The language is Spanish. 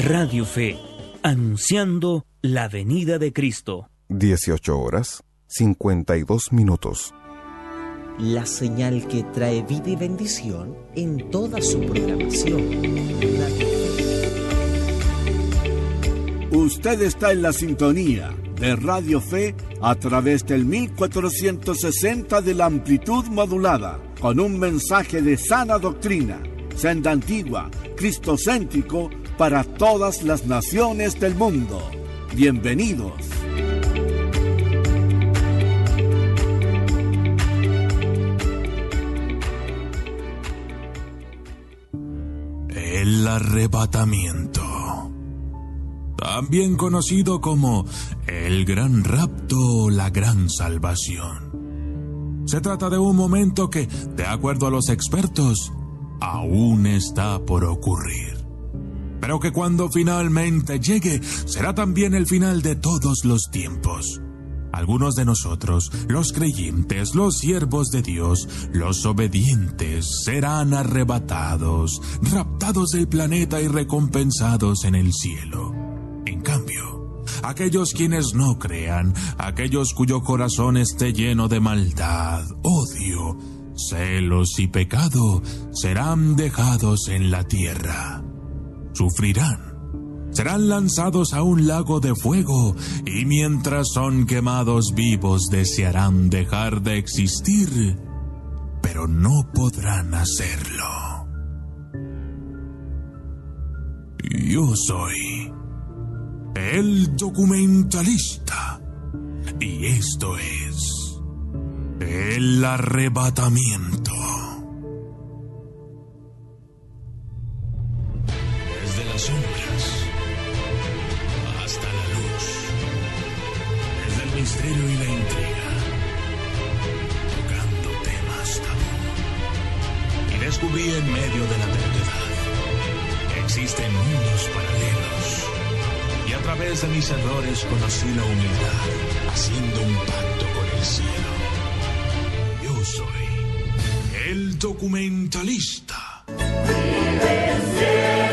Radio Fe, anunciando la venida de Cristo. 18:52. La señal que trae vida y bendición en toda su programación. Usted está en la sintonía de Radio Fe a través del 1460 de la amplitud modulada, con un mensaje de sana doctrina, senda antigua, cristocéntrico para todas las naciones del mundo. Bienvenidos. El arrebatamiento, también conocido como el gran rapto o la gran salvación. Se trata de un momento que, de acuerdo a los expertos, aún está por ocurrir, pero que cuando finalmente llegue será también el final de todos los tiempos. Algunos de nosotros, los creyentes, los siervos de Dios, los obedientes, serán arrebatados, raptados del planeta y recompensados en el cielo. En cambio, aquellos quienes no crean, aquellos cuyo corazón esté lleno de maldad, odio, celos y pecado, serán dejados en la tierra. Sufrirán. Serán lanzados a un lago de fuego y mientras son quemados vivos desearán dejar de existir, pero no podrán hacerlo. Yo soy el documentalista y esto es el arrebatamiento. Desde las sombras hasta la luz, desde el misterio y la intriga, tocando temas tabú. Y descubrí en medio de la verdad que existen mundos paralelos. Y a través de mis errores conocí la humildad, haciendo un pacto con el cielo. Yo soy el documentalista. Vive el cielo.